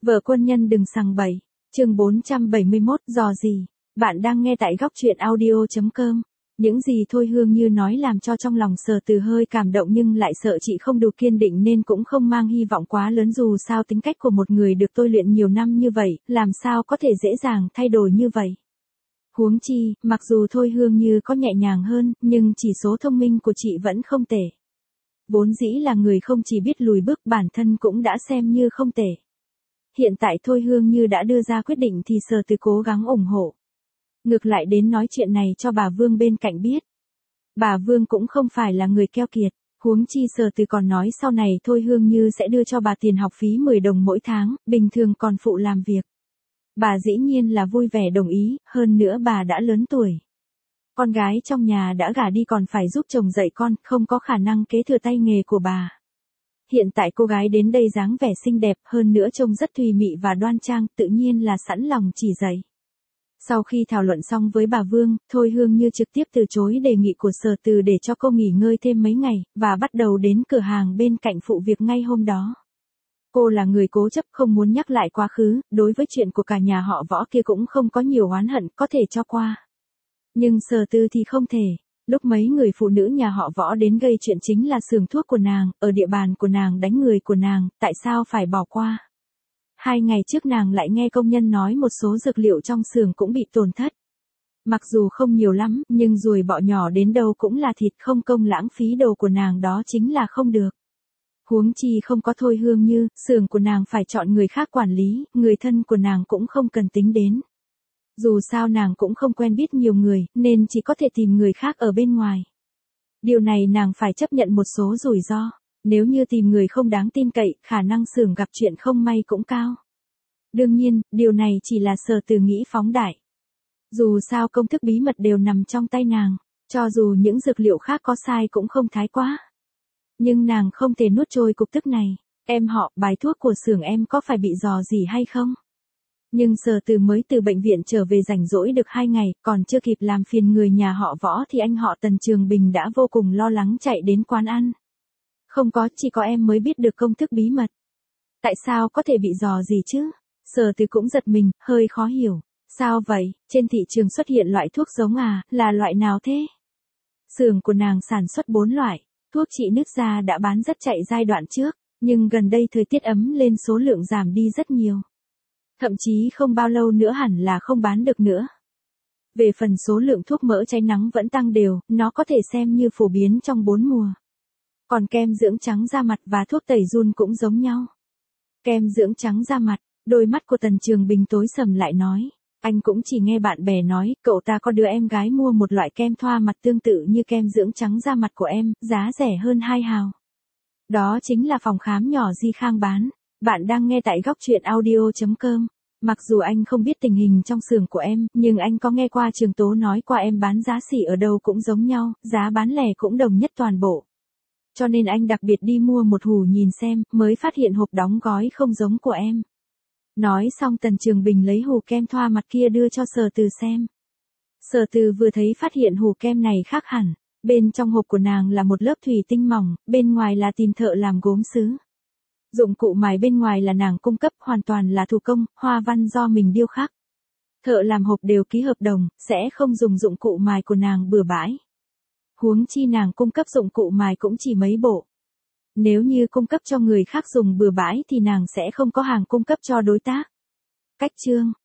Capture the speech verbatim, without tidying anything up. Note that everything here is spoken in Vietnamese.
Vợ quân nhân đừng sằng bậy. Chương bốn trăm bảy mươi mốt, dò gì? Bạn đang nghe tại góc truyện audio chấm com. Những gì Thôi Hương Như nói làm cho trong lòng Sở Từ hơi cảm động nhưng lại sợ chị không đủ kiên định nên cũng không mang hy vọng quá lớn, dù sao tính cách của một người được tôi luyện nhiều năm như vậy, làm sao có thể dễ dàng thay đổi như vậy. Huống chi, mặc dù Thôi Hương Như có nhẹ nhàng hơn, nhưng chỉ số thông minh của chị vẫn không tệ. Vốn dĩ là người không chỉ biết lùi bước, bản thân cũng đã xem như không tệ. Hiện tại Thôi Hương Như đã đưa ra quyết định thì Sở Từ cố gắng ủng hộ. Ngược lại đến nói chuyện này cho bà Vương bên cạnh biết. Bà Vương cũng không phải là người keo kiệt, huống chi Sở Từ còn nói sau này Thôi Hương Như sẽ đưa cho bà tiền học phí mười đồng mỗi tháng, bình thường còn phụ làm việc. Bà dĩ nhiên là vui vẻ đồng ý, hơn nữa bà đã lớn tuổi. Con gái trong nhà đã gả đi còn phải giúp chồng dạy con, không có khả năng kế thừa tay nghề của bà. Hiện tại cô gái đến đây dáng vẻ xinh đẹp, hơn nữa trông rất thùy mị và đoan trang, tự nhiên là sẵn lòng chỉ dạy. Sau khi thảo luận xong với bà Vương, Thôi Hương Như trực tiếp từ chối đề nghị của Sở Từ để cho cô nghỉ ngơi thêm mấy ngày, và bắt đầu đến cửa hàng bên cạnh phụ việc ngay hôm đó. Cô là người cố chấp không muốn nhắc lại quá khứ, đối với chuyện của cả nhà họ Võ kia cũng không có nhiều oán hận, có thể cho qua. Nhưng Sở Từ thì không thể. Lúc mấy người phụ nữ nhà họ Võ đến gây chuyện chính là xưởng thuốc của nàng, ở địa bàn của nàng đánh người của nàng, tại sao phải bỏ qua? Hai ngày trước nàng lại nghe công nhân nói một số dược liệu trong xưởng cũng bị tổn thất. Mặc dù không nhiều lắm, nhưng ruồi bọ nhỏ đến đâu cũng là thịt, không công lãng phí đồ của nàng đó chính là không được. Huống chi không có Thôi Hương Như, xưởng của nàng phải chọn người khác quản lý, người thân của nàng cũng không cần tính đến. Dù sao nàng cũng không quen biết nhiều người, nên chỉ có thể tìm người khác ở bên ngoài. Điều này nàng phải chấp nhận một số rủi ro. Nếu như tìm người không đáng tin cậy, khả năng xưởng gặp chuyện không may cũng cao. Đương nhiên, điều này chỉ là Sở Từ nghĩ phóng đại. Dù sao công thức bí mật đều nằm trong tay nàng, cho dù những dược liệu khác có sai cũng không thái quá. Nhưng nàng không thể nuốt trôi cục tức này. Em họ, bài thuốc của xưởng em có phải bị dò gì hay không? Nhưng Sở Từ mới từ bệnh viện trở về rảnh rỗi được hai ngày, còn chưa kịp làm phiền người nhà họ Võ thì anh họ Tần Trường Bình đã vô cùng lo lắng chạy đến quán ăn. Không có, chỉ có em mới biết được công thức bí mật. Tại sao có thể bị dò gì chứ? Sở Từ cũng giật mình, hơi khó hiểu. Sao vậy, trên thị trường xuất hiện loại thuốc giống à, là loại nào thế? Xưởng của nàng sản xuất bốn loại, thuốc trị nứt da đã bán rất chạy giai đoạn trước, nhưng gần đây thời tiết ấm lên số lượng giảm đi rất nhiều. Thậm chí không bao lâu nữa hẳn là không bán được nữa. Về phần số lượng thuốc mỡ tránh nắng vẫn tăng đều, nó có thể xem như phổ biến trong bốn mùa. Còn kem dưỡng trắng da mặt và thuốc tẩy giun cũng giống nhau. Kem dưỡng trắng da mặt, đôi mắt của Tần Trường Bình tối sầm lại nói. Anh cũng chỉ nghe bạn bè nói, cậu ta có đứa em gái mua một loại kem thoa mặt tương tự như kem dưỡng trắng da mặt của em, giá rẻ hơn hai hào. Đó chính là phòng khám nhỏ Di Khang bán. Bạn đang nghe tại góc truyện audio chấm com. Mặc dù anh không biết tình hình trong xưởng của em, nhưng anh có nghe qua Trường Tố nói qua em bán giá xỉ ở đâu cũng giống nhau, giá bán lẻ cũng đồng nhất toàn bộ. Cho nên anh đặc biệt đi mua một hũ nhìn xem, mới phát hiện hộp đóng gói không giống của em. Nói xong Tần Trường Bình lấy hũ kem thoa mặt kia đưa cho Sở Từ xem. Sở Từ vừa thấy phát hiện hũ kem này khác hẳn. Bên trong hộp của nàng là một lớp thủy tinh mỏng, bên ngoài là tìm thợ làm gốm sứ. Dụng cụ mài bên ngoài là nàng cung cấp, hoàn toàn là thủ công, hoa văn do mình điêu khắc. Thợ làm hộp đều ký hợp đồng, sẽ không dùng dụng cụ mài của nàng bừa bãi. Huống chi nàng cung cấp dụng cụ mài cũng chỉ mấy bộ. Nếu như cung cấp cho người khác dùng bừa bãi thì nàng sẽ không có hàng cung cấp cho đối tác. Cách chương,